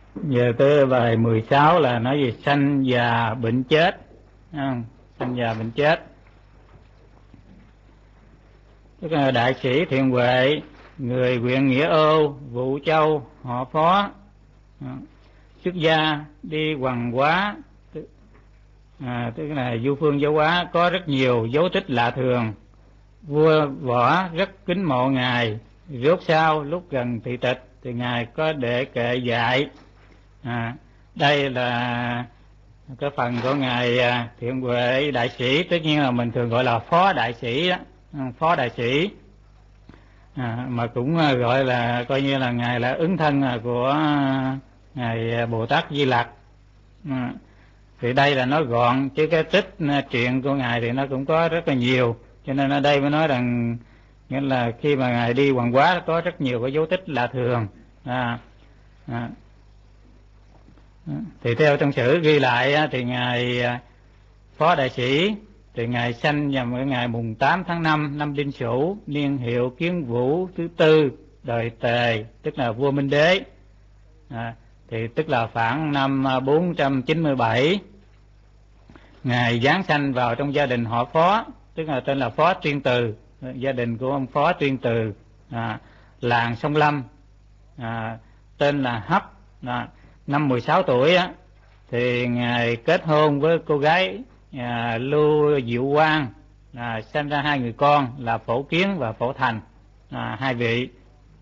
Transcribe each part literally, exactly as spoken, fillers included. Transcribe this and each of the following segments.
Giờ tới bài mười sáu là nói về sanh già bệnh chết, không? Sanh già bệnh chết. Tức là đại sĩ Thiện Huệ, người huyện Nghĩa Âu, Vũ Châu, họ Phó, xuất gia đi Hoằng Hóa, à, tức là du phương giáo hóa, có rất nhiều dấu tích lạ thường. Vua Võ rất kính mộ ngài. Rốt sau lúc gần thị tịch thì ngài có để kệ dạy. À, đây là cái phần của ngài Thiện Huệ đại sĩ, tất nhiên là mình thường gọi là phó đại sĩ đó, phó đại sĩ, à, mà cũng gọi là coi như là ngài là ứng thân của ngài Bồ Tát Di Lặc. À, thì đây là nói gọn, chứ cái tích truyện của ngài thì nó cũng có rất là nhiều, cho nên ở đây mới nói rằng nghĩa là khi mà ngài đi Hoằng Hóa có rất nhiều cái dấu tích lạ thường. À, à, thì theo trong sử ghi lại thì ngài phó đại sĩ thì ngài sanh nhằm ở ngày mùng tám tháng năm năm Đinh Sửu, niên hiệu Kiến Vũ thứ tư, đời Tề, tức là vua Minh Đế. À, thì tức là khoảng năm bốn trăm chín mươi bảy. Ngài giáng sanh vào trong gia đình họ Phó, tức là tên là Phó Tuyên Từ, gia đình của ông Phó Tuyên Từ, à, làng Sông Lâm, à, tên là Hấp. À, năm mười sáu tuổi á, thì ngài kết hôn với cô gái à, Lưu Diệu Quang, à, sinh ra hai người con là Phổ Kiến và Phổ Thành, à, hai vị.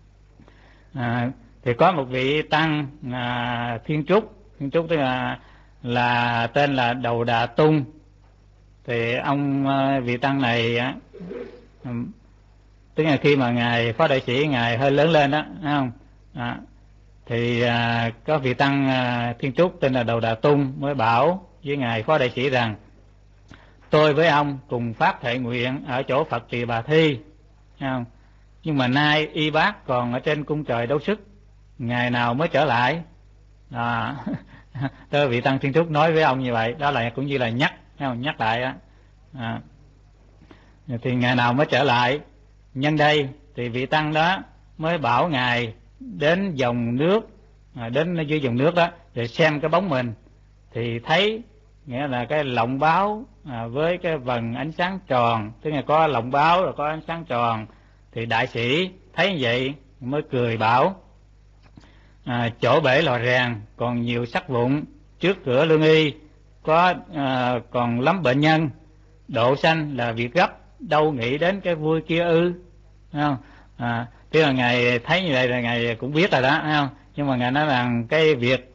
À, thì có một vị tăng à, Thiên Trúc, Thiên Trúc tức là là tên là Đầu Đà Tung. Thì ông vị tăng này á, tức là khi mà ngài phó đại sĩ ngài hơi lớn lên đó, thấy không? À, thì à, có vị tăng à, Thiên Trúc tên là Đầu Đà Tung mới bảo với ngài phó đại sĩ rằng: tôi với ông cùng phát thệ nguyện ở chỗ Phật Tỳ Bà Thi, thấy không? Nhưng mà nay y bác còn ở trên cung trời đấu sức, ngày nào mới trở lại? À, tôi vị tăng Thiên Trúc nói với ông như vậy, đó là cũng như là nhắc, thấy không? Nhắc lại á. À, thì ngày nào mới trở lại? Nhân đây thì vị tăng đó mới bảo ngài đến dòng nước, à, đến dưới dòng nước đó để xem cái bóng mình, thì thấy nghĩa là cái lọng báo à, với cái vầng ánh sáng tròn, tức là có lọng báo rồi có ánh sáng tròn. Thì đại sĩ thấy vậy mới cười bảo: à, chỗ bể lò rèn còn nhiều sắt vụn, trước cửa lương y có à, còn lắm bệnh nhân, độ sanh là việc gấp, đâu nghĩ đến cái vui kia ư? Thấy không? À, tức là ngài thấy như vậy là ngài cũng biết rồi đó, thấy không? Nhưng mà ngài nói rằng cái việc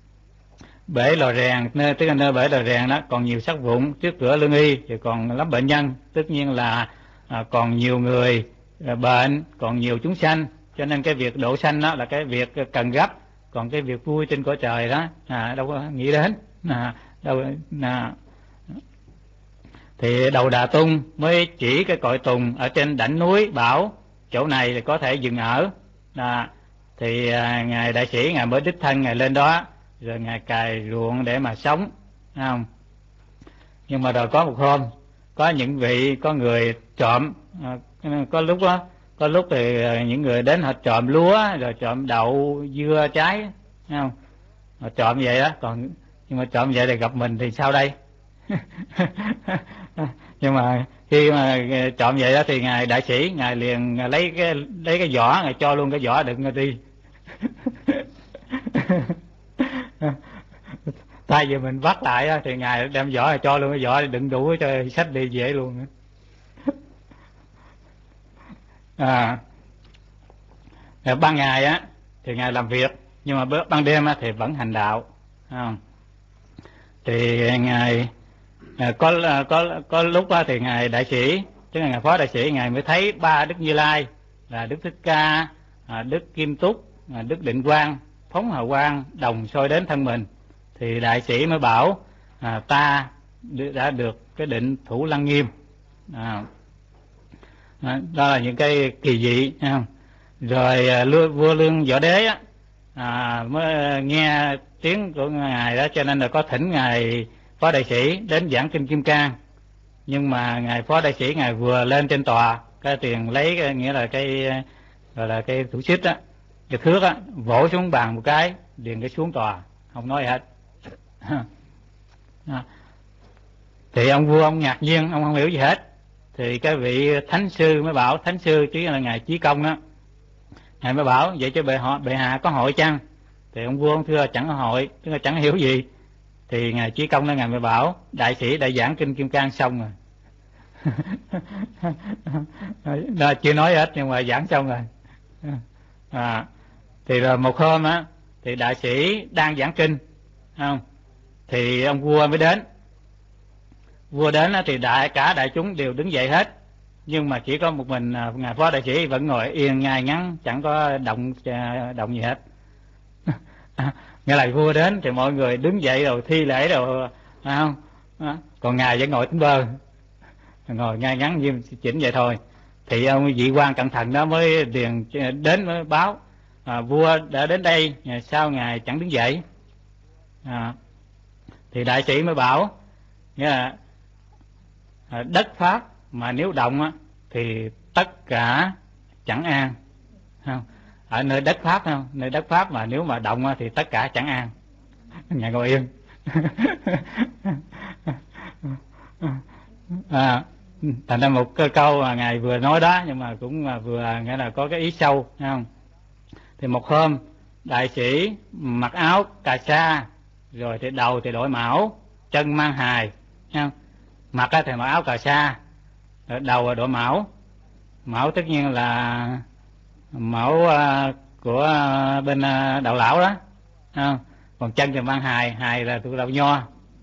bể lò rèn, nơi tức là nơi bể lò rèn đó còn nhiều sắt vụn, trước cửa lương y thì còn lắm bệnh nhân, tất nhiên là à, còn nhiều người à, bệnh, còn nhiều chúng sanh, cho nên cái việc độ sanh đó là cái việc cần gấp, còn cái việc vui trên cõi trời đó à, đâu có nghĩ đến. À, đâu à, thì Đầu Đà Tung mới chỉ cái cội tùng ở trên đỉnh núi, bảo chỗ này thì có thể dừng ở. À, thì à, ngài đại sĩ ngài mới đích thân ngài lên đó, rồi ngài cày ruộng để mà sống, thấy không? Nhưng mà rồi có một hôm có những vị có người trộm, à, có lúc đó có lúc thì những người đến họ trộm lúa rồi trộm đậu dưa trái, thấy không? Họ trộm vậy đó, còn nhưng mà trộm vậy thì gặp mình thì sao đây? Nhưng mà khi mà trộm vậy đó thì ngài đại sĩ ngài liền lấy cái lấy cái vỏ, ngài cho luôn cái vỏ đựng rồi đi. Thay vì mình bắt lại đó, thì ngài đem vỏ cho luôn cái vỏ đựng đủ cho sách đi dễ luôn. À, ban ngày á thì ngài làm việc, nhưng mà ban đêm á thì vẫn hành đạo, không? Thì ngài à, có có có lúc á thì ngài đại sĩ, tức là ngài phó đại sĩ, ngài mới thấy ba Đức Như Lai là Đức Thích Ca, à, Đức Kim Túc, à, Đức Định Quang phóng hào quang đồng soi đến thân mình. Thì đại sĩ mới bảo: à, ta đã được cái định Thủ Lăng Nghiêm. À, đó là những cái kỳ dị, không? Rồi à, vua Lương Võ Đế á, à, mới nghe tiếng của ngài đó, cho nên là có thỉnh ngài phó đại sĩ đến giảng kinh Kim Cang. Nhưng mà ngài phó đại sĩ ngài vừa lên trên tòa, cái tiền lấy cái, nghĩa là cái gọi là cái thủ xích á, cái thước á, vỗ xuống bàn một cái liền cái xuống tòa, không nói gì hết. Thì ông vua ông ngạc nhiên, ông không hiểu gì hết. Thì cái vị thánh sư mới bảo, thánh sư chứ là ngài Chí Công đó, ngài mới bảo vậy cho bệ họ bệ hạ có hội chăng? Thì ông vua ông thưa chẳng có hội, tức là chẳng hiểu gì. Thì ngài Chí Công đó ngài mới bảo đại sĩ đã giảng kinh Kim Cang xong rồi. Đó, chưa nói hết nhưng mà giảng xong rồi. À, thì rồi một hôm á, thì đại sĩ đang giảng kinh, không? Thì ông vua mới đến. Vua đến á, thì đại cả đại chúng đều đứng dậy hết, nhưng mà chỉ có một mình ngài phó đại sĩ vẫn ngồi yên ngay ngắn, chẳng có động động gì hết. Nghĩa là vua đến thì mọi người đứng dậy rồi thi lễ rồi, không? Còn ngài vẫn ngồi tính bơ, ngồi ngay ngắn nghiêm chỉnh vậy thôi. Thì ông vị quan cẩn thận đó mới điền đến mới báo à, vua đã đến đây, sao ngài chẳng đứng dậy? À, thì đại sĩ mới bảo nghĩa là à, đất pháp mà nếu động á, thì tất cả chẳng an, không? Ở nơi đất pháp, không? Nơi đất pháp mà nếu mà động á, thì tất cả chẳng an. Ngài ngồi yên. À, thành ra một cái câu mà ngài vừa nói đó, nhưng mà cũng mà vừa nghĩa là có cái ý sâu, không? Thì một hôm đại sĩ mặc áo cà sa, rồi thì đầu thì đội mão, chân mang hài, không? Mặt thì mặc áo cà sa, đầu là đội mão. Mão tất nhiên là mão của bên đạo lão đó, không? Còn chân thì mang hài, hài là thuộc đạo nho.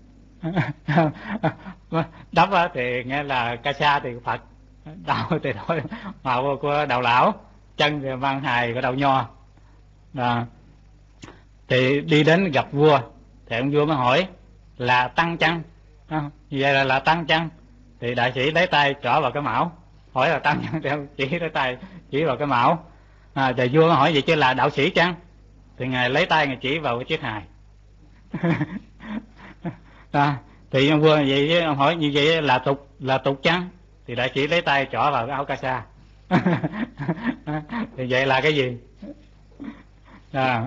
Đắp thì nghe là ca sa thì Phật, đầu thì thôi màu của đạo lão, chân thì mang hài của đạo nho. Đó. Thì đi đến gặp vua, thì ông vua mới hỏi là tăng chăng? À, vậy là là tăng chăng? Thì đại sĩ lấy tay trỏ vào cái mão, hỏi là tăng chăng, thì ông chỉ lấy tay chỉ vào cái mão. À, thì vua mới hỏi vậy chứ là đạo sĩ chăng? Thì ngài lấy tay ngài chỉ vào cái chiếc hài. À, thì ông vua vậy chứ ông hỏi như vậy là tục là tục chăng? Thì đại sĩ lấy tay trỏ vào cái áo ca sa. Thì vậy là cái gì? À,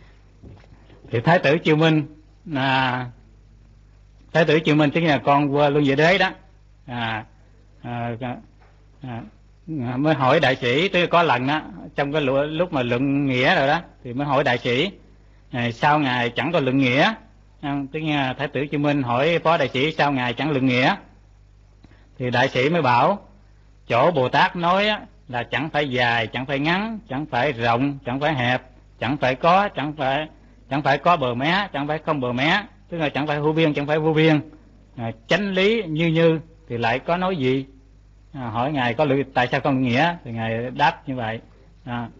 thì thái tử Chiêu Minh, à, thái tử Chiêu Minh chính là con vua Luân Vệ Đế đó. À, à, à, mới hỏi đại sĩ, tức có lần đó trong cái lúc mà luận nghĩa rồi đó, thì mới hỏi đại sĩ à, sao ngài chẳng có luận nghĩa? Tức là thái tử Chiêu Minh hỏi phó đại sĩ sao ngài chẳng luận nghĩa? Thì đại sĩ mới bảo chỗ Bồ Tát nói á, là chẳng phải dài, chẳng phải ngắn, chẳng phải rộng, chẳng phải hẹp, chẳng phải có, chẳng phải chẳng phải có bờ mé, chẳng phải không bờ mé, tức là chẳng phải hữu biên, chẳng phải vô biên, à, chánh lý như như, thì lại có nói gì? À, hỏi ngài có luận tại sao không nghĩa? Thì ngài đáp như vậy. À.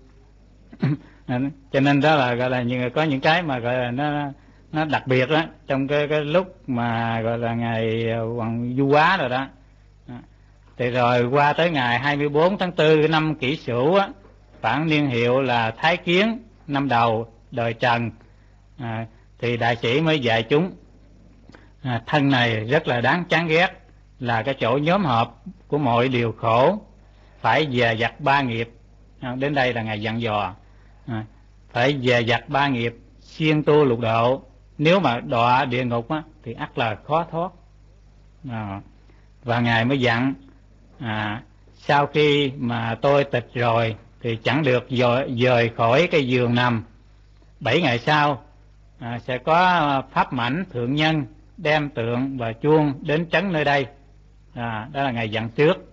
Cho nên đó là gọi là như có những cái mà gọi là nó nó đặc biệt đó trong cái cái lúc mà gọi là ngày Hoàng Du Quá rồi đó. À. Thì rồi qua tới ngày hai mươi bốn tháng tư năm Kỷ Sửu á, bản niên hiệu là Thái Kiến, năm đầu đời Trần. À, thì đại sĩ mới dạy chúng à, thân này rất là đáng chán ghét, là cái chỗ nhóm họp của mọi điều khổ, phải dè dặt ba nghiệp. À, đến đây là ngài dặn dò à, phải dè dặt ba nghiệp, siêng tu lục độ, nếu mà đọa địa ngục á, thì ắt là khó thoát. À, và ngài mới dặn à, sau khi mà tôi tịch rồi thì chẳng được dời khỏi cái giường nằm. Bảy ngày sau à, sẽ có pháp mãnh thượng nhân đem tượng và chuông đến trấn nơi đây. À, đó là ngài dặn trước.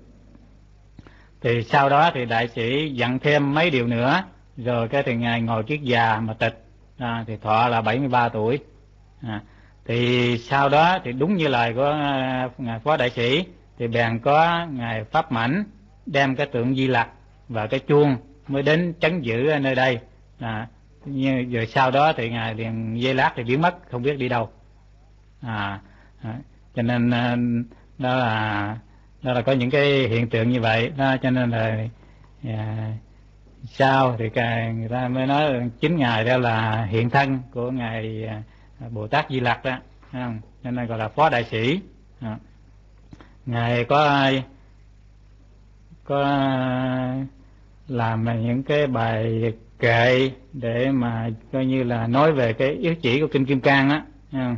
Thì sau đó thì đại sĩ dặn thêm mấy điều nữa, rồi cái thì ngài ngồi kiết già mà tịch. À, thì thọ là bảy mươi ba tuổi. À, thì sau đó thì đúng như lời của ngài phó đại sĩ, thì bèn có ngài pháp mãnh đem cái tượng Di Lặc và cái chuông mới đến trấn giữ ở nơi đây. À, như rồi sau đó thì ngài liền dây lát thì biến mất, không biết đi đâu. À, à cho nên đó là đó là có những cái hiện tượng như vậy đó, cho nên là à, sau thì người ta mới nói chính ngài đó là hiện thân của ngài Bồ Tát Di Lặc đó, không? Cho nên gọi là phó đại sĩ. À, ngài có có làm những cái bài kệ để mà coi như là nói về cái yếu chỉ của kinh Kim Cang á.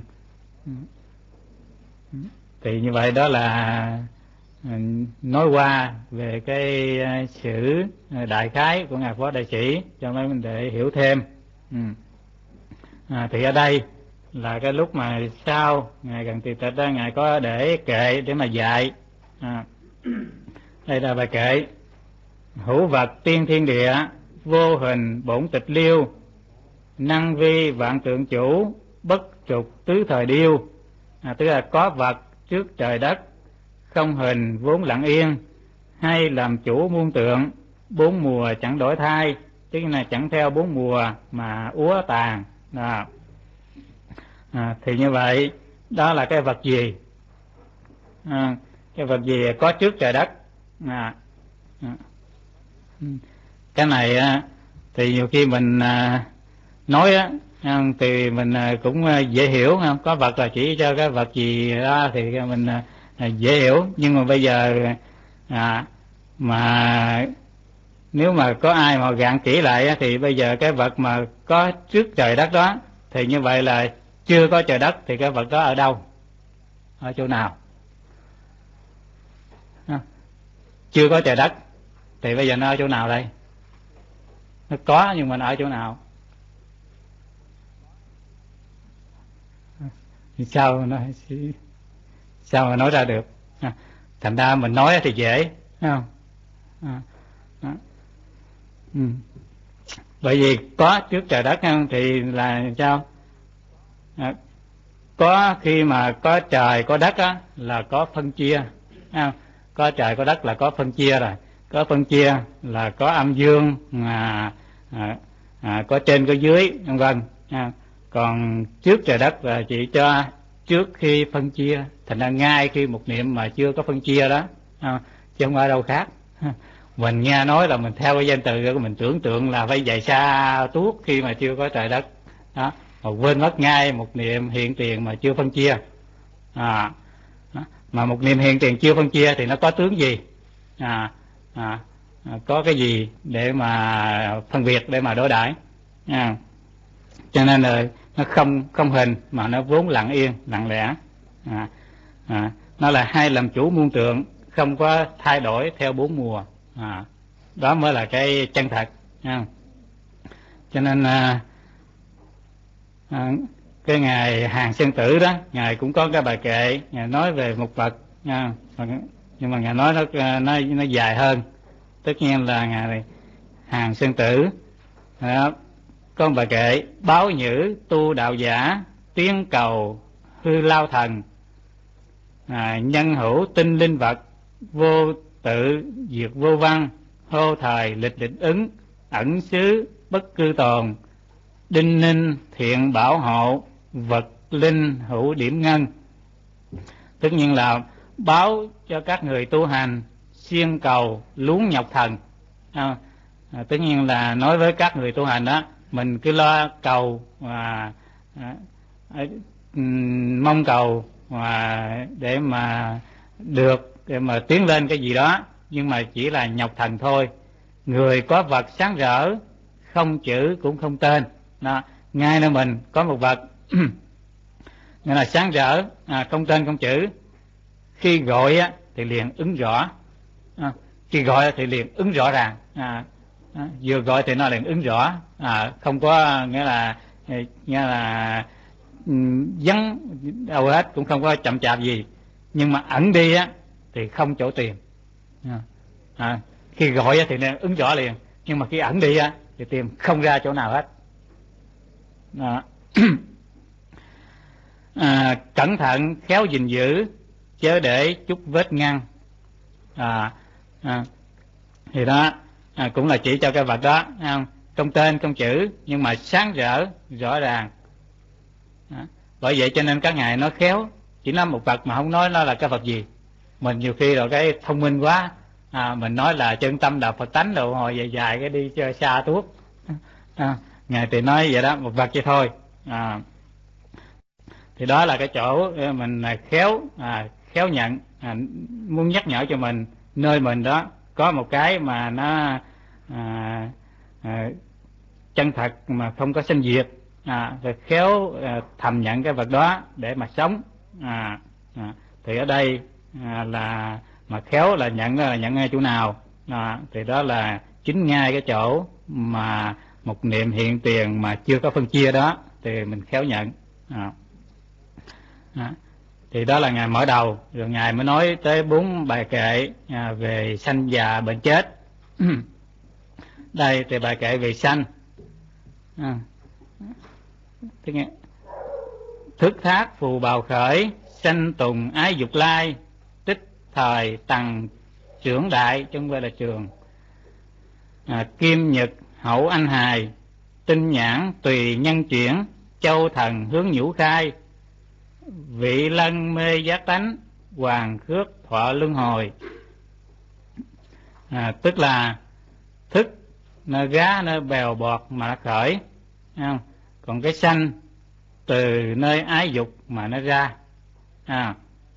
Thì như vậy đó là nói qua về cái sử đại khái của ngài Phó Đại Sĩ cho mấy mình để hiểu thêm. Ừ. À, thì ở đây là cái lúc mà sau ngài Cần Tỳ Tịch đó, ngài có để kệ để mà dạy. À, đây là bài kệ: hữu vật tiên thiên địa, vô hình bổn tịch liêu, năng vi vạn tượng chủ, bất trục tứ thời điêu. À, tức là có vật trước trời đất, không hình vốn lặng yên, hay làm chủ muôn tượng, bốn mùa chẳng đổi thay, tức là chẳng theo bốn mùa mà úa tàn. À, à, thì như vậy đó là cái vật gì? À, cái vật gì có trước trời đất? À, à. Cái này thì nhiều khi mình nói á thì mình cũng dễ hiểu, không có vật là chỉ cho cái vật gì đó thì mình dễ hiểu. Nhưng mà bây giờ à, mà nếu mà có ai mà gạn kỹ lại thì bây giờ cái vật mà có trước trời đất đó thì như vậy là chưa có trời đất, thì cái vật đó ở đâu, ở chỗ nào? Chưa có trời đất thì bây giờ nó ở chỗ nào đây? Nó có nhưng mà nó ở chỗ nào? Thì sao nó sao mà nói ra được? Thành ra mình nói thì dễ, thấy không? À, à. Ừ. Bởi vì có trước trời đất không thì là sao? À, có khi mà có trời có đất á là có phân chia, không? Có trời có đất là có phân chia rồi, có phân chia là có âm dương, à, à, à, có trên có dưới, vân vân. À, còn trước trời đất là chỉ cho trước khi phân chia, thành ra ngay khi một niệm mà chưa có phân chia đó, à, chứ không ở đâu khác. Mình nghe nói là mình theo cái danh từ của mình tưởng tượng là phải dày xa tuốt khi mà chưa có trời đất đó, mà quên mất ngay một niệm hiện tiền mà chưa phân chia. À, mà một niệm hiện tiền chưa phân chia thì nó có tướng gì? À, à, có cái gì để mà phân biệt, để mà đối đãi? À, cho nên là nó không không hình mà nó vốn lặng yên lặng lẽ. À, à, nó là hai làm chủ muôn tượng, không có thay đổi theo bốn mùa. À, đó mới là cái chân thật. À, cho nên à, à, cái ngài Hàng Sơn Tử đó, ngài cũng có cái bài kệ ngài nói về một vật nha, nhưng mà ngài nói nó nó nó dài hơn. Tất nhiên là ngài Hàng Sơn Tử đó, có một bài kệ: báo nhữ tu đạo giả, tiến cầu hư lao thần, à, nhân hữu tinh linh vật, vô tự diệt vô văn, hô thời lịch lịch ứng, ẩn xứ bất cư tồn, đinh ninh thiện bảo hộ, vật linh hữu điểm ngân. Tất nhiên là báo cho các người tu hành siêng cầu luống nhọc thần. À, à, tất nhiên là nói với các người tu hành đó, mình cứ lo cầu và à, à, mong cầu và để mà được, để mà tiến lên cái gì đó, nhưng mà chỉ là nhọc thần thôi. Người có vật sáng rỡ, không chữ cũng không tên đó. Ngay nơi mình có một vật nghĩa là sáng rỡ, à, không tên không chữ, khi gọi á thì liền ứng rõ, à, khi gọi thì liền ứng rõ ràng. À, à, vừa gọi thì nó liền ứng rõ, à, không có nghĩa là nghĩa là vắng đâu hết, cũng không có chậm chạp gì. Nhưng mà ẩn đi á thì không chỗ tìm. À, à, khi gọi á thì nên ứng rõ liền, nhưng mà khi ẩn đi á thì tìm không ra chỗ nào hết. Đó. À, cẩn thận khéo gìn giữ, chớ để chút vết ngăn. À, à, thì đó à, cũng là chỉ cho cái vật đó, không? Không tên không chữ nhưng mà sáng rỡ rõ ràng. Đó. Bởi vậy cho nên các ngài nói khéo, chỉ nói một vật mà không nói nó là cái vật gì. Mình nhiều khi rồi cái thông minh quá, à, mình nói là chân tâm đạo Phật tánh rồi hồi dài dài cái đi chơi xa tuốt. À, ngài thì nói vậy đó, một vật vậy thôi. À, thì đó là cái chỗ mình khéo, à, khéo nhận, à, muốn nhắc nhở cho mình nơi mình đó có một cái mà nó à, à, chân thật mà không có sanh diệt, à, rồi khéo à, thầm nhận cái vật đó để mà sống. À, à, thì ở đây à, là mà khéo là nhận là nhận ngay chỗ nào, à, thì đó là chính ngay cái chỗ mà một niệm hiện tiền mà chưa có phân chia đó thì mình khéo nhận. À. À. Thì đó là Ngài mở đầu, rồi Ngài mới nói tới bốn bài kệ à, về sanh già bệnh chết. Đây thì bài kệ về sanh. À. Thức thác phù bào khởi, sanh tùng ái dục lai, tích thời tầng trưởng đại, chứ không phải là trường. À, kim nhật hậu anh hài, tinh nhãn tùy nhân chuyển, châu thần hướng nhũ khai, vị lân mê giác tánh, hoàng khước thọ luân hồi. À, tức là thức nó gá nó bèo bọt mà nó khởi, không? Còn cái sanh từ nơi ái dục mà nó ra. À,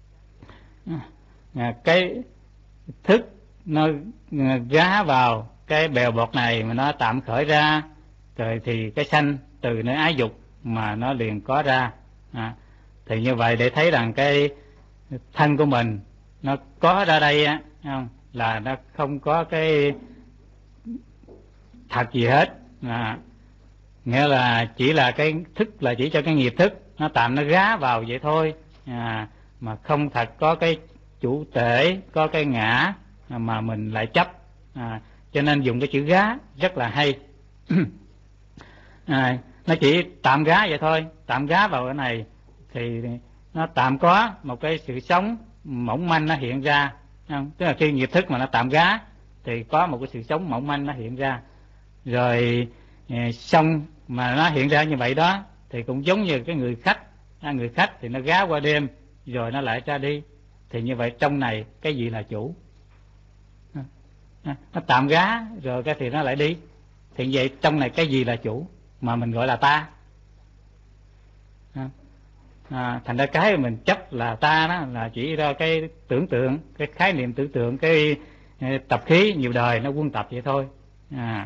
à, cái thức nó gá vào cái bèo bọt này mà nó tạm khởi ra, rồi thì cái sanh từ nơi ái dục mà nó liền có ra. À, thì như vậy để thấy rằng cái thân của mình nó có ra đây á, không? Là nó không có cái thật gì hết. À, nghĩa là chỉ là cái thức là chỉ cho cái nghiệp thức nó tạm nó gá vào vậy thôi. À, mà không thật có cái chủ thể, có cái ngã mà mình lại chấp. À, cho nên dùng cái chữ gá rất là hay. À, nó chỉ tạm gá vậy thôi, tạm gá vào cái này thì nó tạm có một cái sự sống mỏng manh nó hiện ra, không? Tức là khi nghiệp thức mà nó tạm gá thì có một cái sự sống mỏng manh nó hiện ra, rồi xong mà nó hiện ra như vậy đó thì cũng giống như cái người khách, người khách thì nó gá qua đêm rồi nó lại ra đi, thì như vậy trong này cái gì là chủ? Nó tạm gá rồi cái thì nó lại đi, thì vậy trong này cái gì là chủ mà mình gọi là ta? À, thành ra cái mình chấp là ta đó là chỉ ra cái tưởng tượng, cái khái niệm tưởng tượng, cái tập khí nhiều đời nó quân tập vậy thôi. À.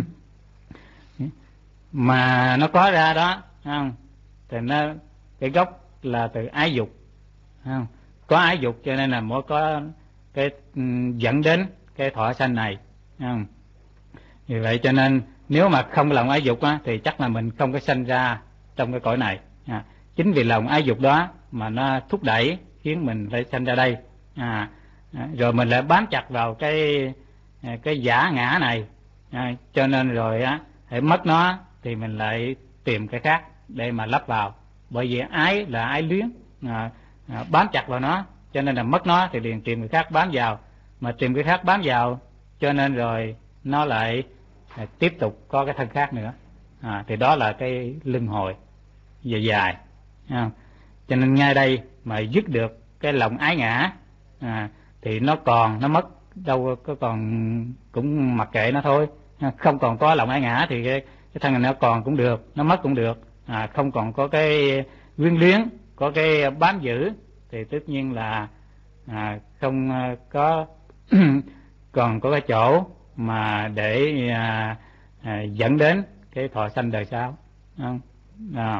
Mà nó có ra đó, không? Thì nó cái gốc là từ ái dục, không? Có ái dục cho nên là mới có cái dẫn đến cái thọ sanh này, không? Vì vậy cho nên nếu mà không lòng ái dục á, thì chắc là mình không có sanh ra trong cái cõi này. À, chính vì lòng ái dục đó mà nó thúc đẩy khiến mình phải sanh ra đây. À, rồi mình lại bám chặt vào cái cái giả ngã này, à, cho nên rồi á hãy mất nó thì mình lại tìm cái khác để mà lắp vào, bởi vì ái là ái luyến, à, à, bám chặt vào nó, cho nên là mất nó thì liền tìm người khác bám vào, mà tìm cái khác bám vào cho nên rồi nó lại à, tiếp tục có cái thân khác nữa. À, thì đó là cái luân hồi dài dài. À, cho nên ngay đây mà dứt được cái lòng ái ngã, à, thì nó còn nó mất đâu có còn cũng mặc kệ nó thôi. Không còn có lòng ái ngã thì cái, cái thân này nó còn cũng được, nó mất cũng được. À, không còn có cái quyến luyến, có cái bám giữ thì tất nhiên là à, không có còn có cái chỗ mà để à, à, dẫn đến cái thọ sanh đời sau. Không? À.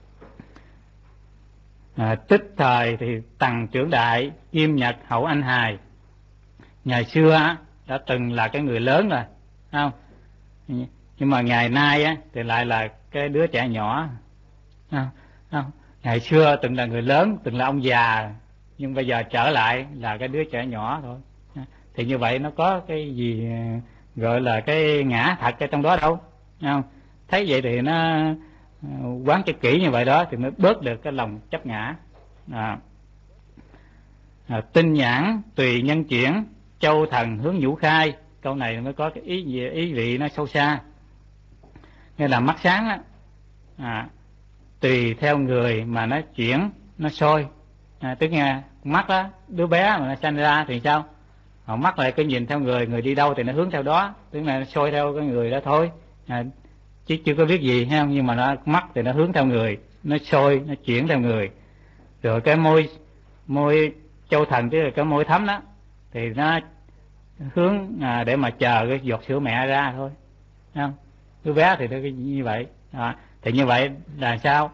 À, tích thời thì tầng trưởng đại, kim nhật hậu anh hài. Ngày xưa á, đã từng là cái người lớn rồi, không? Nhưng mà ngày nay á, thì lại là cái đứa trẻ nhỏ. Không? Không? Ngày xưa từng là người lớn, từng là ông già, nhưng bây giờ trở lại là cái đứa trẻ nhỏ thôi. Thì như vậy nó có cái gì gọi là cái ngã thật ở trong đó đâu, không? Thấy vậy thì nó quán cho kỹ như vậy đó thì mới bớt được cái lòng chấp ngã. À. À, tinh nhãn tùy nhân chuyển, châu thần hướng nhũ khai. Câu này mới có cái ý gì, ý vị nó sâu xa. Nghĩa là mắt sáng á, à, tùy theo người mà nó chuyển, nó soi. À, tức nghe mắt đó, đứa bé mà nó sanh ra thì sao? Họ mắt lại cứ nhìn theo người, người đi đâu thì nó hướng theo đó, tức là nó soi theo cái người đó thôi. À, chứ chưa có biết gì hay không, nhưng mà nó mắt thì nó hướng theo người, nó soi, nó chuyển theo người. Rồi cái môi môi châu thần, tức là cái môi thấm đó, thì nó hướng à, để mà chờ cái giọt sữa mẹ ra thôi, không? đứa bé thì nó như vậy. À, thì như vậy là sao?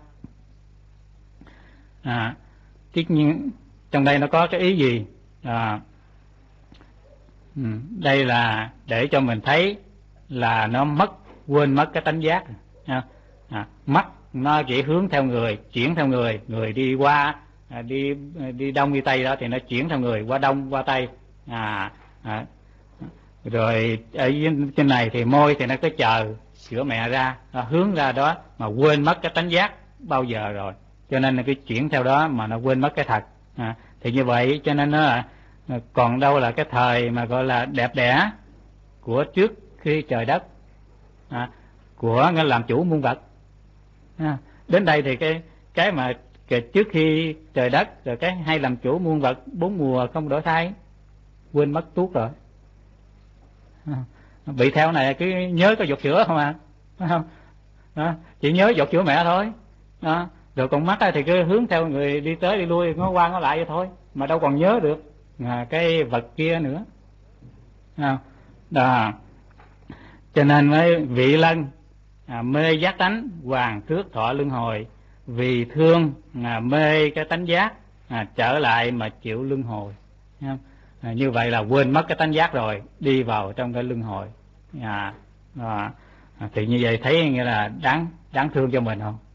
À, tất nhiên trong đây nó có cái ý gì? À, ừ, đây là để cho mình thấy là nó mất quên mất cái tánh giác. À, à, mắt nó chỉ hướng theo người, chuyển theo người, người đi qua à, đi đi đông đi tây đó thì nó chuyển theo người qua đông qua tây. À, à, rồi ở trên này thì môi thì nó cứ chờ sữa mẹ ra, nó hướng ra đó mà quên mất cái tánh giác bao giờ rồi, cho nên là cái chuyển theo đó mà nó quên mất cái thật. À, thì như vậy cho nên nó là còn đâu là cái thời mà gọi là đẹp đẽ của trước khi trời đất, à, của nó làm chủ muôn vật. À, đến đây thì cái cái mà trước khi trời đất rồi cái hay làm chủ muôn vật bốn mùa không đổi thay quên mất tuốt rồi. À, bị theo này cứ nhớ có giọt sữa không à, phải không? Đó, chỉ nhớ giọt sữa mẹ thôi. Đó, rồi còn mắt thì cứ hướng theo người đi tới đi lui, ngó qua ngó lại vậy thôi, mà đâu còn nhớ được à, cái vật kia nữa. À, đó. Cho nên mới vị lân à, mê giác tánh hoàng trước thọ luân hồi, vì thương à, mê cái tánh giác à, trở lại mà chịu luân hồi. À, như vậy là quên mất cái tánh giác rồi, đi vào trong cái luân hồi. À, à, thì như vậy thấy nghĩa là đáng đáng thương cho mình không?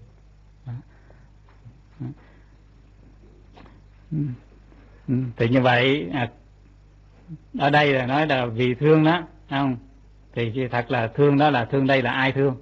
Thì như vậy à, ở đây là nói là vì thương đó, không? Thì thật là thương đó là thương đây là ai thương?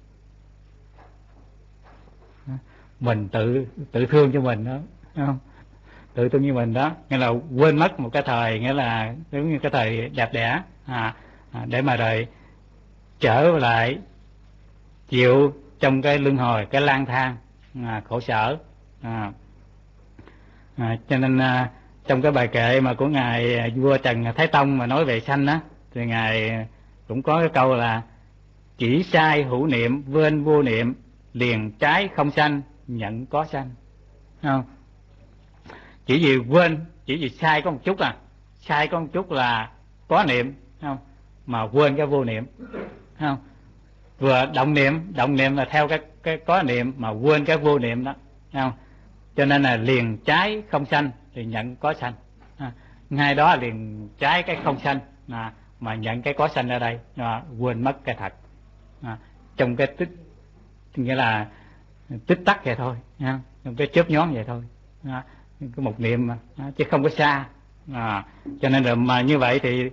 Mình tự tự thương cho mình đó, không? Tự thương như mình đó, nghĩa là quên mất một cái thời, nghĩa là giống như cái thời đẹp đẽ à, à, để mà rồi trở lại chịu trong cái luân hồi, cái lang thang à, khổ sở. À, à, cho nên à, trong cái bài kệ mà của ngài vua Trần Thái Tông mà nói về sanh á, thì ngài cũng có cái câu là chỉ sai hữu niệm quên vô niệm, liền trái không sanh nhận có sanh. Không? Chỉ vì quên, chỉ vì sai có một chút à, sai có một chút là có niệm, không? Mà quên cái vô niệm, không? Vừa động niệm, động niệm là theo cái cái có niệm mà quên cái vô niệm đó, không? Cho nên là liền trái không sanh thì nhận có sanh. À, ngay đó liền trái cái không sanh à, mà nhận cái có sanh ở đây, à, quên mất cái thật. À, trong cái tích, nghĩa là tích tắc vậy thôi, à, trong cái chớp nhoáng vậy thôi. À, cái một niệm mà, à, chứ không có xa. À, cho nên là mà như vậy thì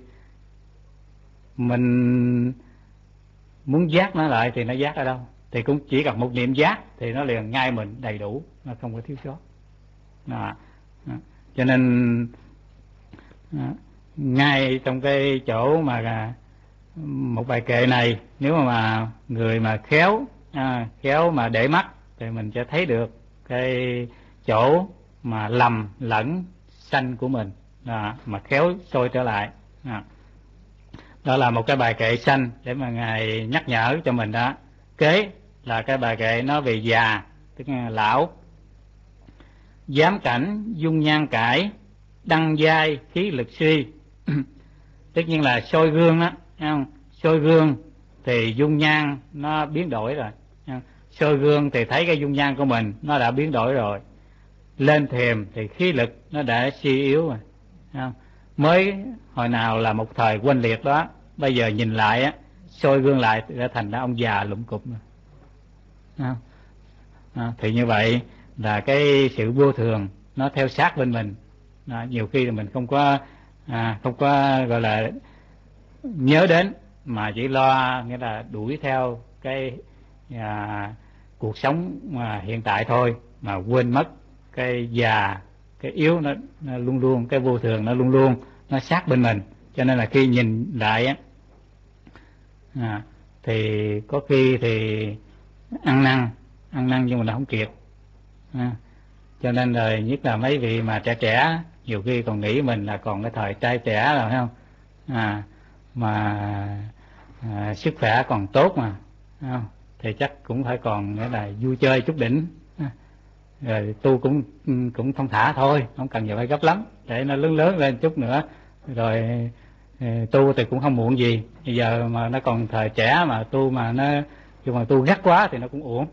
mình muốn giác nó lại thì nó giác ở đâu? Thì cũng chỉ cần một niệm giác thì nó liền ngay mình đầy đủ, nó không có thiếu sót. À, à, cho nên à, ngay trong cái chỗ mà một bài kệ này, nếu mà người mà khéo à, khéo mà để mắt thì mình sẽ thấy được cái chỗ mà lầm lẫn sanh của mình, à, mà khéo soi trở lại. À, đó là một cái bài kệ sanh để mà ngài nhắc nhở cho mình đó. Kế là cái bài kệ nói về già, tức là lão. Giám cảnh dung nhan cải, đăng giai khí lực suy. Tất nhiên là soi gương đó, không? Soi gương thì dung nhan nó biến đổi rồi, không? Soi gương thì thấy cái dung nhan của mình nó đã biến đổi rồi. Lên thềm thì khí lực nó đã suy yếu rồi, không? Mới hồi nào là một thời oanh liệt đó, bây giờ nhìn lại á, soi gương lại thì đã thành ra ông già lụm cụp rồi. À, à, thì như vậy là cái sự vô thường nó theo sát bên mình. À, nhiều khi là mình không có à, không có gọi là nhớ đến, mà chỉ lo nghĩa là đuổi theo cái à, cuộc sống mà hiện tại thôi, mà quên mất cái già, cái yếu nó, nó luôn luôn, cái vô thường nó luôn luôn nó sát bên mình. Cho nên là khi nhìn lại á, à, thì có khi thì ăn năn ăn năn nhưng mà nó không kịp. À, cho nên là nhất là mấy vị mà trẻ trẻ nhiều khi còn nghĩ mình là còn cái thời trai trẻ rồi, phải không? À, mà à, sức khỏe còn tốt mà, không? Thì chắc cũng phải còn nghĩa là vui chơi chút đỉnh, à, rồi tu cũng cũng thông thả thôi, không cần phải gấp lắm, để nó lớn lớn lên chút nữa rồi tu thì cũng không muộn gì. Bây giờ mà nó còn thời trẻ mà tu mà nó nhưng mà tu gắt quá thì nó cũng uổng.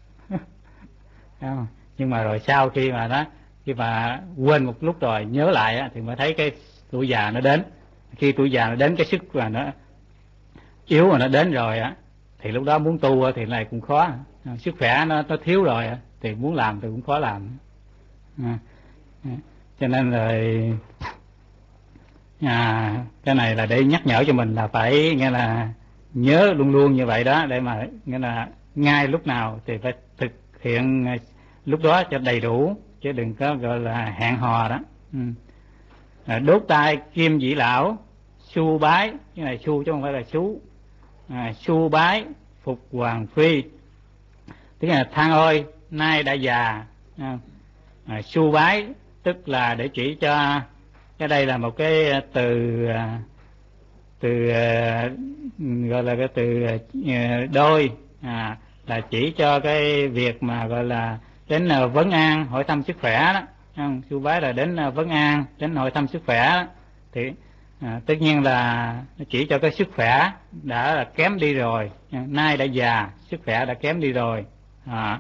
Nhưng mà rồi sau khi mà nó khi mà quên một lúc rồi nhớ lại á, thì mới thấy cái tuổi già nó đến. Khi tuổi già nó đến, cái sức mà nó yếu mà nó đến rồi á, thì lúc đó muốn tu thì này cũng khó. Sức khỏe nó nó thiếu rồi á, thì muốn làm thì cũng khó làm. À, cho nên là à, cái này là để nhắc nhở cho mình là phải nghe là nhớ luôn luôn như vậy đó, để mà nghĩa là ngay lúc nào thì phải thực hiện lúc đó cho đầy đủ, chứ đừng có gọi là hẹn hò đó. Ừ. À, đốt tay kim dĩ lão, su bái, cái này su chứ không phải là sú. À, su bái phục hoàng phi, tức là than ơi nay đã già. À, à, su bái tức là để chỉ cho cái đây là một cái từ từ gọi là cái từ đôi, à, là chỉ cho cái việc mà gọi là đến vấn an hỏi thăm sức khỏe đó. Su bái là đến vấn an, đến hỏi thăm sức khỏe đó. Thì à, tất nhiên là nó chỉ cho cái sức khỏe đã là kém đi rồi, nay đã già sức khỏe đã kém đi rồi. À,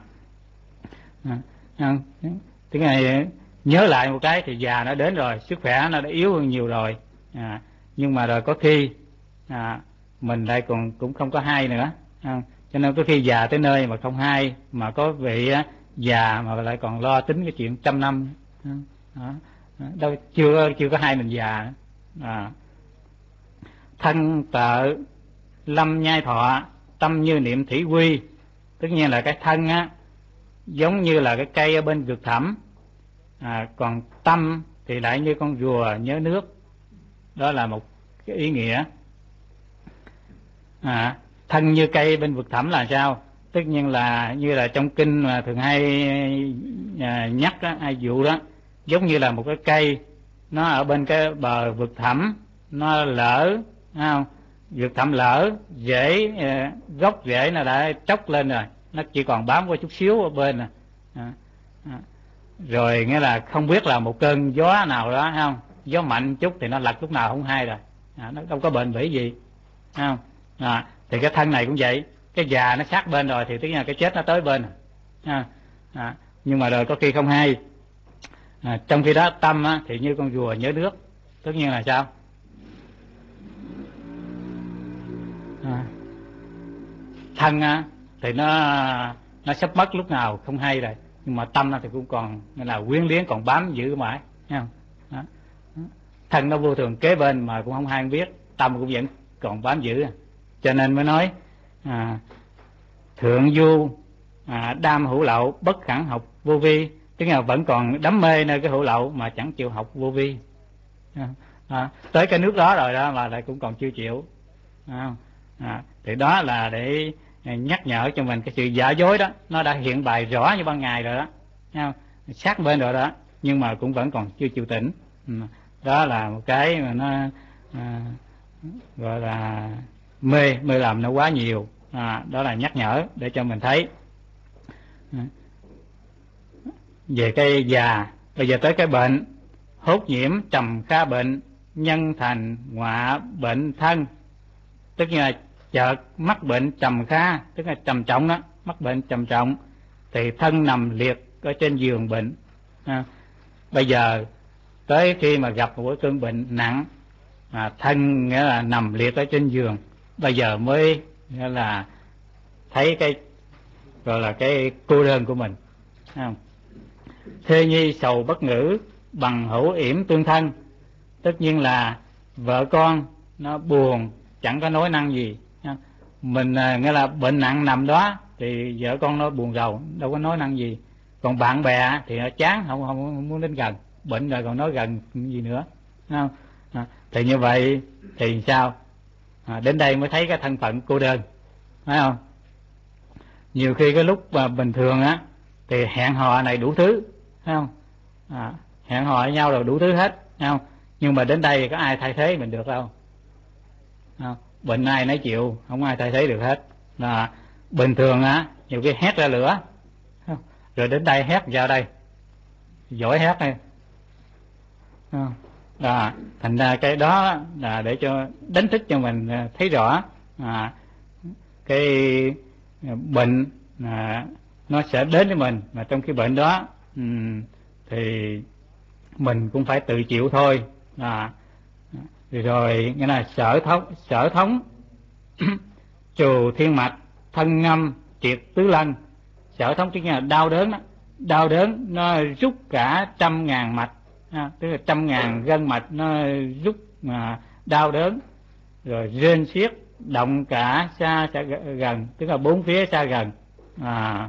à, tức là nhớ lại một cái thì già nó đến rồi, sức khỏe nó đã yếu hơn nhiều rồi. À, nhưng mà rồi có khi à, mình lại còn cũng không có hay nữa. À, cho nên có khi già tới nơi mà không hay, mà có vị á, già mà lại còn lo tính cái chuyện trăm năm. À, đâu chưa chưa có hay mình già. À, thân tợ lâm nhai thọ, tâm như niệm thủy quy. Tất nhiên là cái thân á giống như là cái cây ở bên vực thẳm, à, còn tâm thì lại như con rùa nhớ nước. Đó là một cái ý nghĩa. À, thân như cây bên vực thẳm là sao? Tất nhiên là như là trong kinh mà thường hay à, nhắc đó, ai dụ đó, giống như là một cái cây nó ở bên cái bờ vực thẳm, nó lỡ, không? Vực thẳm lỡ, rễ gốc rễ nó đã tróc lên rồi, nó chỉ còn bám qua chút xíu ở bên nè. À, à, rồi nghĩa là không biết là một cơn gió nào đó, không? Gió mạnh chút thì nó lật lúc nào không hay rồi. À, nó không có bền bỉ gì, không? À, thì cái thân này cũng vậy, cái già nó sát bên rồi thì tức là cái chết nó tới bên. À, à, nhưng mà rồi có khi không hay. À, trong khi đó tâm á, thì như con rùa nhớ nước. Tất nhiên là sao? À, thân á, thì nó nó sắp mất lúc nào không hay rồi, nhưng mà tâm nó thì cũng còn nên là quyến liếng, còn bám giữ mãi, thấy không? Đó. Thân nó vô thường kế bên mà cũng không hay không biết, tâm cũng vẫn còn bám giữ. Cho nên mới nói à, thượng du à, đam hữu lậu, bất khẳng học vô vi. Tức là vẫn còn đắm mê nơi cái hữu lậu mà chẳng chịu học vô vi. À, tới cái nước đó rồi đó mà lại cũng còn chưa chịu. À, à, thì đó là để nhắc nhở cho mình cái sự giả dối đó, nó đã hiện bày rõ như ban ngày rồi đó, không? Sát bên rồi đó, nhưng mà cũng vẫn còn chưa chịu tỉnh. Đó là một cái mà nó à, gọi là mê mê làm nó quá nhiều. À, đó là nhắc nhở để cho mình thấy. Về cái già, bây giờ tới cái bệnh. Hốt nhiễm trầm kha bệnh, nhân thành ngọa bệnh thân. Tức là chợt mắc bệnh trầm kha, tức là trầm trọng đó, mắc bệnh trầm trọng thì thân nằm liệt ở trên giường bệnh. À, bây giờ tới khi mà gặp một cái cơn bệnh nặng, à, thân nghĩa là nằm liệt ở trên giường, bây giờ mới nghĩa là thấy cái gọi là cái cô đơn của mình. Không? Thê nhi sầu bất ngữ, bằng hữu yểm tương thân. Tất nhiên là vợ con nó buồn, chẳng có nói năng gì. Mình nghĩa là bệnh nặng nằm đó thì vợ con nó buồn rầu, đâu có nói năng gì. Còn bạn bè thì nó chán, không, không, không muốn đến gần. Bệnh rồi còn nói gần gì nữa, không? À, thì như vậy thì sao? À, đến đây mới thấy cái thân phận cô đơn, phải không? Nhiều khi cái lúc mà bình thường á thì hẹn hò này đủ thứ, phải không? À, hẹn hò với nhau rồi đủ thứ hết, phải không? Nhưng mà đến đây có ai thay thế mình được đâu? Không? Bệnh ai nấy chịu, không ai thay thế được hết. Là bình thường á nhiều khi hét ra lửa, không? Rồi đến đây hét vào đây, giỏi hét này. À, thành ra cái đó là để cho đánh thức cho mình thấy rõ à, cái bệnh à, nó sẽ đến với mình, mà trong cái bệnh đó um, thì mình cũng phải tự chịu thôi. À, rồi nghĩa là sở thống sở thống trù thiên mạch, thân ngâm triệt tứ lân. Sở thống tức là đau đớn đó. Đau đớn nó rút cả trăm ngàn mạch, à, tức là trăm ngàn gân mạch nó rút mà đau đớn. Rồi rên xiết động cả xa xa gần, tức là bốn phía xa gần. À,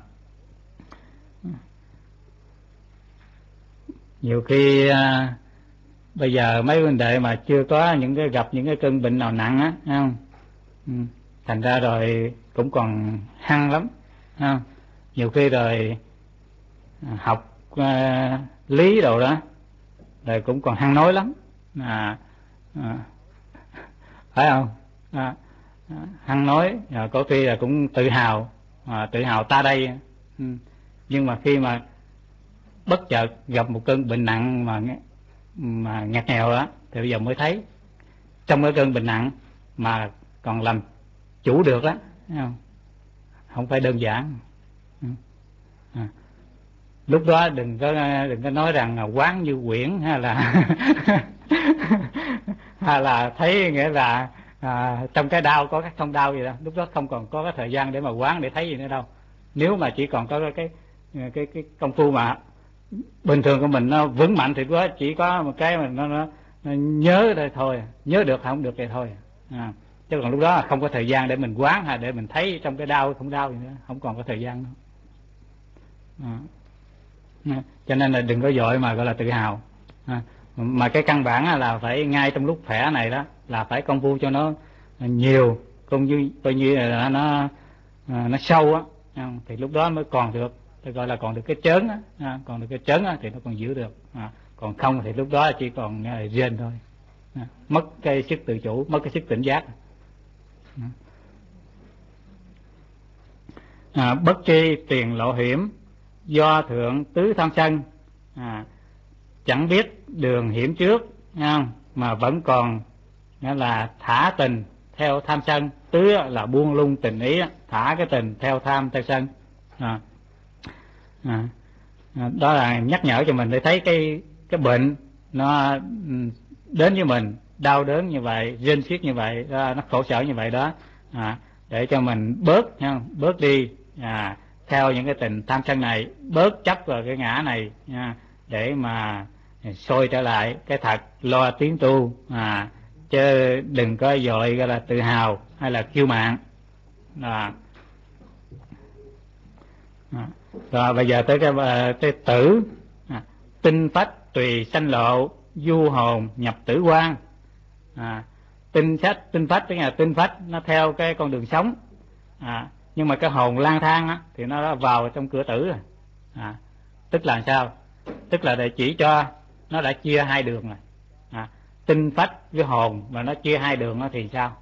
nhiều khi à, bây giờ mấy huynh đệ mà chưa có những cái gặp những cái cơn bệnh nào nặng á, thấy không? Ừ. Thành ra rồi cũng còn hăng lắm, thấy không? Nhiều khi rồi học uh, lý đồ đó rồi cũng còn hăng nói lắm, à, à, phải không? À, à, hăng nói, à, có khi là cũng tự hào, à, tự hào ta đây. Ừ. Nhưng mà khi mà bất chợt gặp một cơn bệnh nặng mà mà ngặt nghèo đó, thì bây giờ mới thấy trong cái cơn bệnh nặng mà còn làm chủ được đó, thấy không? Không phải đơn giản. À, lúc đó đừng có đừng có nói rằng là quán như quyển hay là hay là thấy nghĩa là à, trong cái đau có cái không đau gì đâu. Lúc đó không còn có cái thời gian để mà quán để thấy gì nữa đâu. Nếu mà chỉ còn có cái cái cái, cái công phu mà bình thường của mình nó vững mạnh thì đó chỉ có một cái mà nó, nó, nó nhớ đây thôi, nhớ được không được vậy thôi. À, chứ còn lúc đó không có thời gian để mình quán hay để mình thấy trong cái đau không đau gì nữa, không còn có thời gian nữa. À, cho nên là đừng có vội mà gọi là tự hào. À, mà cái căn bản là phải ngay trong lúc khỏe này đó là phải công phu cho nó nhiều, công như coi như là nó nó sâu á, thì lúc đó mới còn được, tôi gọi là còn được cái chớn á, à, còn được cái chớn á thì nó còn giữ được. À, còn không thì lúc đó chỉ còn rên thôi, à, mất cái sức tự chủ, mất cái sức tỉnh giác. À, bất tri tiền lộ hiểm, do thượng tứ tham sân. À, chẳng biết đường hiểm trước, không? Mà vẫn còn nghĩa là thả tình theo tham sân. Tứ là buông lung tình ý, thả cái tình theo tham theo sân. À, à, đó là nhắc nhở cho mình để thấy cái cái bệnh nó đến với mình, đau đớn như vậy, rên xiết như vậy đó, nó khổ sở như vậy đó. À, để cho mình bớt nha, bớt đi à, theo những cái tình tham sân này, bớt chấp vào cái ngã này nha, để mà soi trở lại cái thật, lo tiến tu. À, chứ đừng có vội gọi là tự hào hay là kiêu mạn. À, à, rồi bây giờ tới cái tới tử. À, tinh phách tùy sanh lộ, du hồn nhập tử quan. À, tinh phách tinh phách tức là tinh phách nó theo cái con đường sống. À, nhưng mà cái hồn lang thang á, thì nó đã vào trong cửa tử rồi. À, tức là sao? Tức là để chỉ cho nó đã chia hai đường rồi. À, tinh phách với hồn mà nó chia hai đường đó thì sao?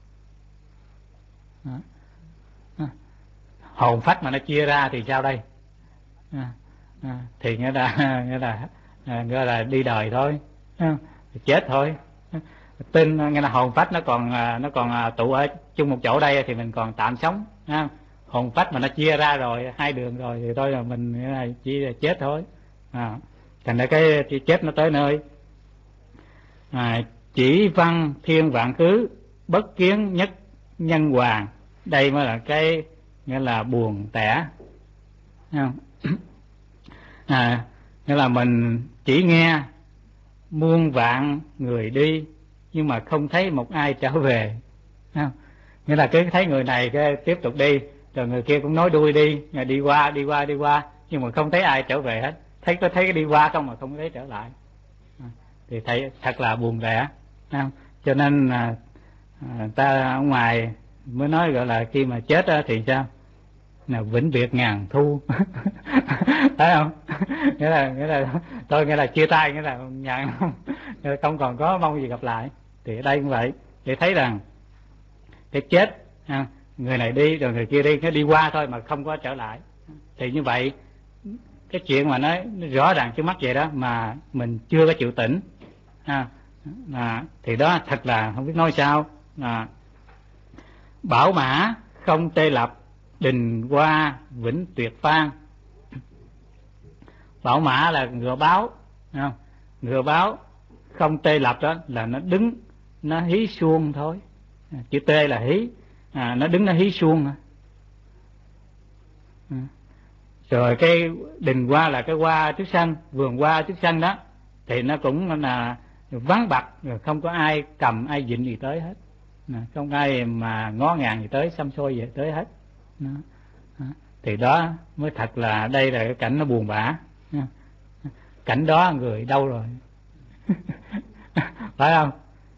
À, à, hồn phách mà nó chia ra thì sao đây? À, à, thì nghĩa là nghĩa là nghĩa là đi đời thôi, à, chết thôi. Tinh nghĩa là hồn phách nó còn nó còn tụ ở chung một chỗ đây thì mình còn tạm sống. À, hồn phách mà nó chia ra rồi hai đường rồi thì thôi là mình chỉ là chết thôi. À, thành ra cái chết nó tới nơi. À, chỉ văn thiên vạn cứ, bất kiến nhất nhân hoàng. Đây mới là cái nghĩa là buồn tẻ. À, nghĩa là mình chỉ nghe muôn vạn người đi nhưng mà không thấy một ai trở về. Không? Nghĩa là cứ thấy người này cái tiếp tục đi, rồi người kia cũng nói đuôi đi, đi qua đi qua đi qua nhưng mà không thấy ai trở về hết. Thấy có thấy cái đi qua không mà không thấy trở lại. À, thì thấy thật là buồn rẻ. Không? Cho nên à, ta ở ngoài mới nói gọi là khi mà chết thì sao? Là vĩnh biệt ngàn thu. Thấy không? Nghĩa là nghĩa là tôi nghĩa là chia tay, nghĩa là ngàn không còn có mong gì gặp lại. Thì ở đây cũng vậy, để thấy rằng cái chết, người này đi rồi người kia đi, nó đi qua thôi mà không có trở lại. Thì như vậy cái chuyện mà nói rõ ràng trước mắt vậy đó mà mình chưa có chịu tỉnh, à, À, thì đó thật là không biết nói sao. À, bảo mã không tê lập, đình hoa vĩnh tuyệt phan. Bảo mã là ngựa báo, không? Ngựa báo không tê lập đó là nó đứng, nó hí suông thôi. À, chữ tê là hí, à, nó đứng nó hí suông. À. Rồi cái đình hoa là cái hoa trước sân, vườn hoa trước sân đó, thì nó cũng là vắng bặt, rồi không có ai cầm ai dịnh gì tới hết, không ai mà ngó ngàng gì tới, xăm xôi gì tới hết. Đó. Đó. Thì đó mới thật là đây là cái cảnh nó buồn bã. Cảnh đó người đâu rồi? Phải không?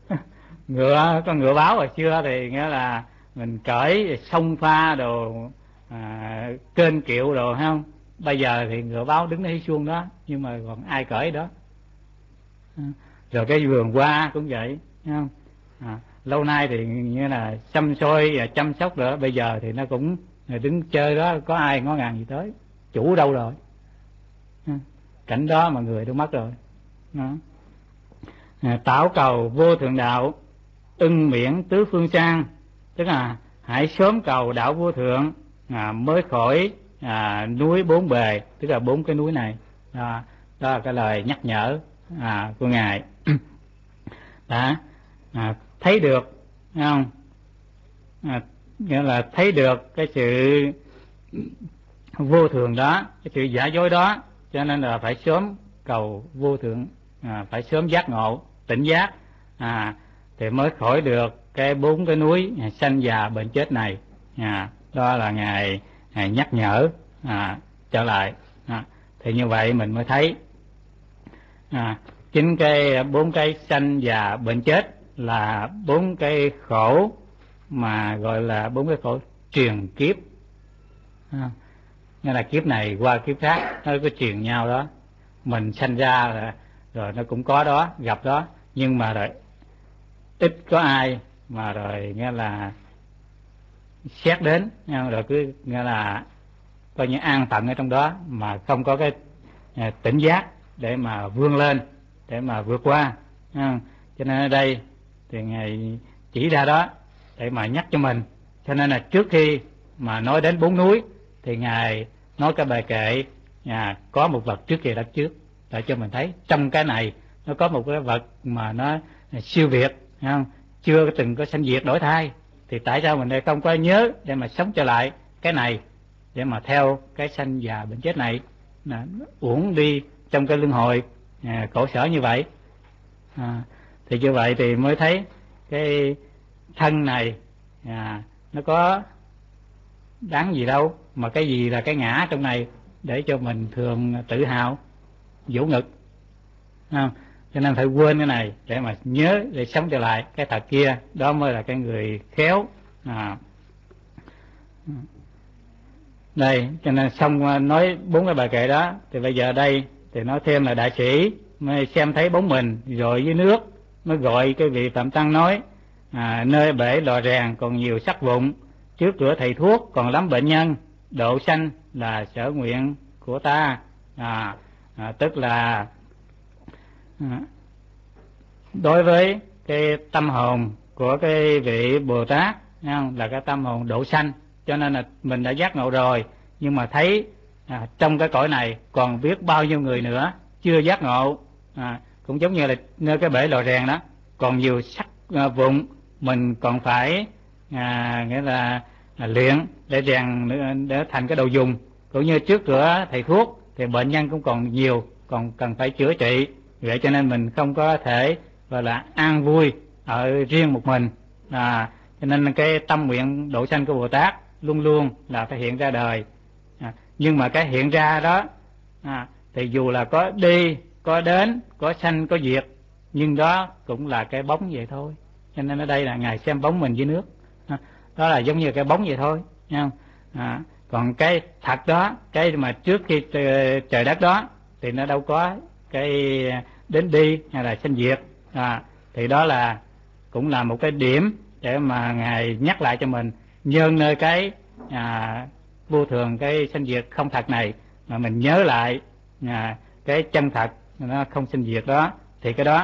Ngựa, con ngựa báo hồi xưa thì nghĩa là mình cởi sông pha đồ, à, kênh kiệu đồ, hay không? Bây giờ thì ngựa báo đứng đấy xuông đó, nhưng mà còn ai cởi đó. Rồi cái vườn hoa cũng vậy, thấy không? À, lâu nay thì như là chăm soi và chăm sóc nữa, bây giờ thì nó cũng đứng chơi đó, có ai ngó ngàng gì tới, chủ đâu rồi? Cảnh đó mà người đâu mất rồi. Đó. À, tảo cầu vô thượng đạo, ưng miễn tứ phương sang, tức là hãy sớm cầu đạo vô thượng, à, mới khỏi à, núi bốn bề, tức là bốn cái núi này. À, đó là cái lời nhắc nhở à, của ngài. Đã à, thấy được, thấy không? À, nghĩa là thấy được cái sự vô thường đó, cái sự giả dối đó, cho nên là phải sớm cầu vô thượng, à, phải sớm giác ngộ, tỉnh giác, à, thì mới khỏi được cái bốn cái núi sanh già bệnh chết này. À, đó là ngài, ngài nhắc nhở à, trở lại. À, thì như vậy mình mới thấy à, chính cái bốn cái sanh già bệnh chết là bốn cái khổ mà gọi là bốn cái khổ truyền kiếp. À, nghĩa là kiếp này qua kiếp khác nó có truyền nhau đó. Mình sanh ra là, rồi nó cũng có đó, gặp đó, nhưng mà rồi ít có ai mà rồi nghĩa là xét đến, rồi cứ nghĩa là coi như an phận ở trong đó, mà không có cái tỉnh giác để mà vươn lên, để mà vượt qua. Cho nên ở đây thì ngài chỉ ra đó để mà nhắc cho mình. Cho nên là trước khi mà nói đến bốn núi thì ngài nói cái bài kệ à, có một vật trước kia đã trước, để cho mình thấy trong cái này nó có một cái vật mà nó siêu việt, không? Chưa từng có sanh diệt đổi thay, thì tại sao mình lại không có nhớ để mà sống trở lại cái này, để mà theo cái sanh già bệnh chết này, là uổng đi trong cái luân hồi à, khổ sở như vậy. À, thì như vậy thì mới thấy cái thân này à, nó có đáng gì đâu, mà cái gì là cái ngã trong này để cho mình thường tự hào vỗ ngực. À, cho nên phải quên cái này để mà nhớ, để sống trở lại cái thật kia, đó mới là cái người khéo. À, đây cho nên xong nói bốn cái bài kệ đó, thì bây giờ đây thì nói thêm là đại sĩ mới xem thấy bóng mình rồi dưới nước, mới gọi cái vị Phạm Tăng nói à, nơi bể lò rèn còn nhiều sắt vụn, trước cửa thầy thuốc còn lắm bệnh nhân, độ sanh là sở nguyện của ta. À, à, tức là à, đối với cái tâm hồn của cái vị Bồ Tát, không? Là cái tâm hồn độ sanh, cho nên là mình đã giác ngộ rồi, nhưng mà thấy à, trong cái cõi này còn biết bao nhiêu người nữa chưa giác ngộ. À, cũng giống như là nơi cái bể lò rèn đó còn nhiều sắt à, vụn, mình còn phải à, nghĩa là à, luyện để rèn để thành cái đồ dùng. Cũng như trước cửa thầy thuốc thì bệnh nhân cũng còn nhiều, còn cần phải chữa trị, vậy cho nên mình không có thể gọi là an vui ở riêng một mình. À, cho nên cái tâm nguyện độ sanh của Bồ Tát luôn luôn là phải hiện ra đời. À, nhưng mà cái hiện ra đó à, thì dù là có đi, có đến, có sanh, có diệt, nhưng đó cũng là cái bóng vậy thôi. Cho nên ở đây là ngài xem bóng mình dưới nước, à, đó là giống như cái bóng vậy thôi, thấy không? À, còn cái thật đó, cái mà trước khi trời đất đó thì nó đâu có cái đến đi hay là sanh diệt. À, thì đó là cũng là một cái điểm để mà ngài nhắc lại cho mình, nhân nơi cái à, vô thường, cái sanh diệt không thật này mà mình nhớ lại à, cái chân thật nó không sanh diệt đó, thì cái đó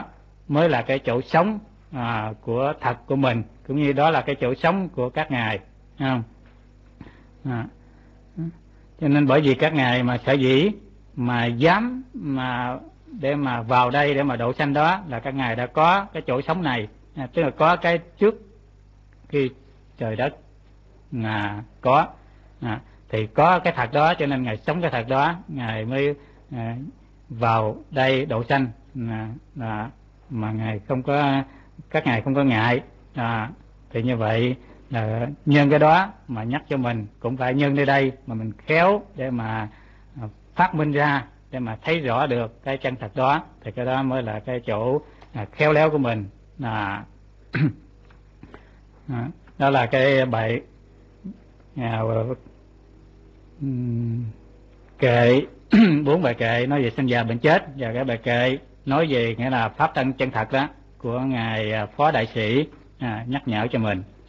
mới là cái chỗ sống à, của thật của mình, cũng như đó là cái chỗ sống của các ngài, không? À. Cho nên bởi vì các ngài mà sở dĩ mà dám mà để mà vào đây để mà độ sanh đó là các ngài đã có cái chỗ sống này, à, tức là có cái trước khi trời đất là có, à, thì có cái thật đó, cho nên ngài sống cái thật đó, ngài mới à, vào đây độ sanh, à, à, mà ngài không có, các ngài không có ngại, à, thì như vậy là nhân cái đó mà nhắc cho mình cũng phải nhân nơi đây mà mình khéo để mà phát minh ra, để mà thấy rõ được cái chân thật đó, thì cái đó mới là cái chỗ à, khéo léo của mình. À, đó là cái bài à, kệ bốn bài kệ nói về sinh già bệnh chết, và cái bài kệ nói về nghĩa là pháp thân chân thật đó của ngài Phó Đại Sĩ à, nhắc nhở cho mình.